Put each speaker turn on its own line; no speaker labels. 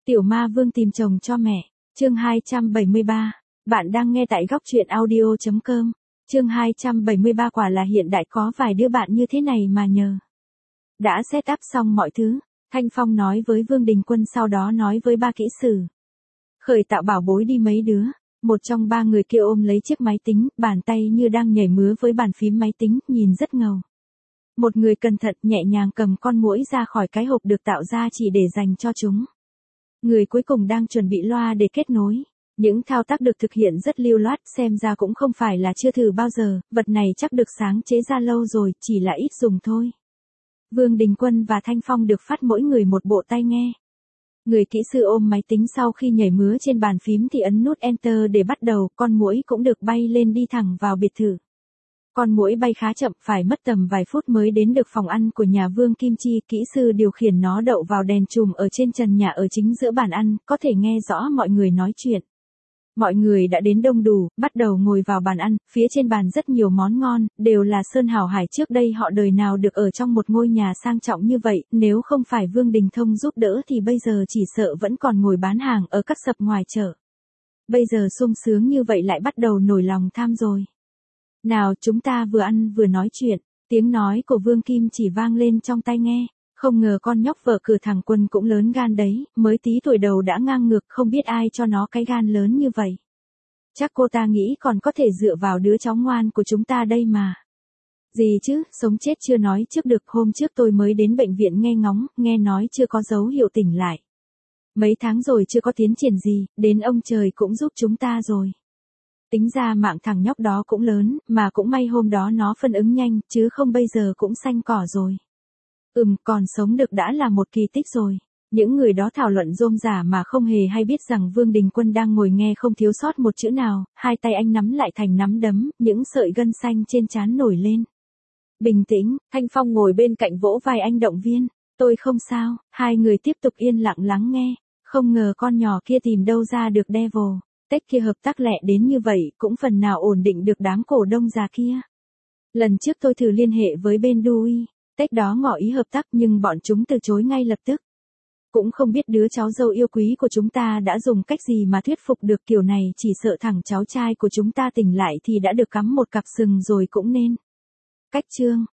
Tiểu Ma Vương tìm chồng cho mẹ. Chương 273. Bạn đang nghe tại góc truyện audio.com. Chương 273 quả là hiện đại có vài đứa bạn như thế này mà nhờ. Đã set up xong mọi thứ, Thanh Phong nói với Vương Đình Quân, sau đó nói với ba kỹ sư. Khởi tạo bảo bối đi mấy đứa. Một trong ba người kia ôm lấy chiếc máy tính, bàn tay như đang nhảy múa với bàn phím máy tính, nhìn rất ngầu. Một người cẩn thận nhẹ nhàng cầm con muỗi ra khỏi cái hộp được tạo ra chỉ để dành cho chúng. Người cuối cùng đang chuẩn bị loa để kết nối. Những thao tác được thực hiện rất lưu loát, xem ra cũng không phải là chưa thử bao giờ, vật này chắc được sáng chế ra lâu rồi, chỉ là ít dùng thôi. Vương Đình Quân và Thanh Phong được phát mỗi người một bộ tai nghe. Người kỹ sư ôm máy tính sau khi nhảy múa trên bàn phím thì ấn nút Enter để bắt đầu, con muỗi cũng được bay lên đi thẳng vào biệt thự. Con muỗi bay khá chậm, phải mất tầm vài phút mới đến được phòng ăn của nhà Vương Kim Chi. Kỹ sư điều khiển nó đậu vào đèn chùm ở trên trần nhà ở chính giữa bàn ăn, có thể nghe rõ mọi người nói chuyện. Mọi người đã đến đông đủ, bắt đầu ngồi vào bàn ăn, phía trên bàn rất nhiều món ngon, đều là sơn hào hải, trước đây họ đời nào được ở trong một ngôi nhà sang trọng như vậy, nếu không phải Vương Đình Thông giúp đỡ thì bây giờ chỉ sợ vẫn còn ngồi bán hàng ở các sập ngoài chợ. Bây giờ sung sướng như vậy lại bắt đầu nổi lòng tham rồi. Nào, chúng ta vừa ăn vừa nói chuyện, tiếng nói của Vương Kim chỉ vang lên trong tai nghe. Không ngờ con nhóc vợ cửa thằng Quân cũng lớn gan đấy, mới tí tuổi đầu đã ngang ngược, không biết ai cho nó cái gan lớn như vậy. Chắc cô ta nghĩ còn có thể dựa vào đứa cháu ngoan của chúng ta đây mà. Gì chứ, sống chết chưa nói trước được, hôm trước tôi mới đến bệnh viện nghe ngóng, nghe nói chưa có dấu hiệu tỉnh lại. Mấy tháng rồi chưa có tiến triển gì, đến ông trời cũng giúp chúng ta rồi. Tính ra mạng thằng nhóc đó cũng lớn, mà cũng may hôm đó nó phản ứng nhanh, chứ không bây giờ cũng xanh cỏ rồi. Còn sống được đã là một kỳ tích rồi. Những người đó thảo luận rôm rả mà không hề hay biết rằng Vương Đình Quân đang ngồi nghe không thiếu sót một chữ nào, hai tay anh nắm lại thành nắm đấm, những sợi gân xanh trên trán nổi lên. Bình tĩnh, Thanh Phong ngồi bên cạnh vỗ vai anh động viên. Tôi không sao, hai người tiếp tục yên lặng lắng nghe. Không ngờ con nhỏ kia tìm đâu ra được devil. Tech kia hợp tác lẹ đến như vậy, cũng phần nào ổn định được đám cổ đông già kia. Lần trước tôi thử liên hệ với bên Dewey. Tech đó ngỏ ý hợp tác nhưng bọn chúng từ chối ngay lập tức. Cũng không biết đứa cháu dâu yêu quý của chúng ta đã dùng cách gì mà thuyết phục được, kiểu này chỉ sợ thằng cháu trai của chúng ta tỉnh lại thì đã được cắm một cặp sừng rồi cũng nên. Cách chương.